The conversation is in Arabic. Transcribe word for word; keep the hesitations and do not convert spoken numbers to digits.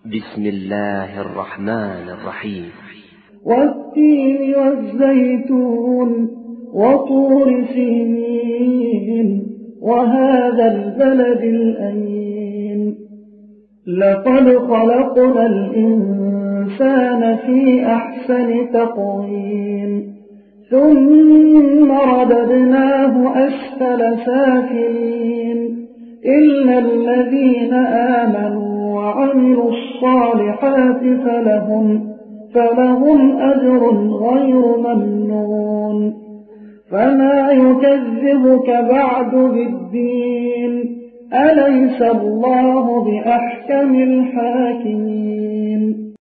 بسم الله الرحمن الرحيم. والتين والزيتون وطور سينين وهذا البلد الأمين لقد خلقنا الإنسان في أحسن تقويم ثم رددناه أسفل سافلين إلا الذين آمنوا وعملوا الصالحات فلهم, فلهم أجر غير ممنون فما يكذبك بعد بالدين أليس الله بأحكم الحاكمين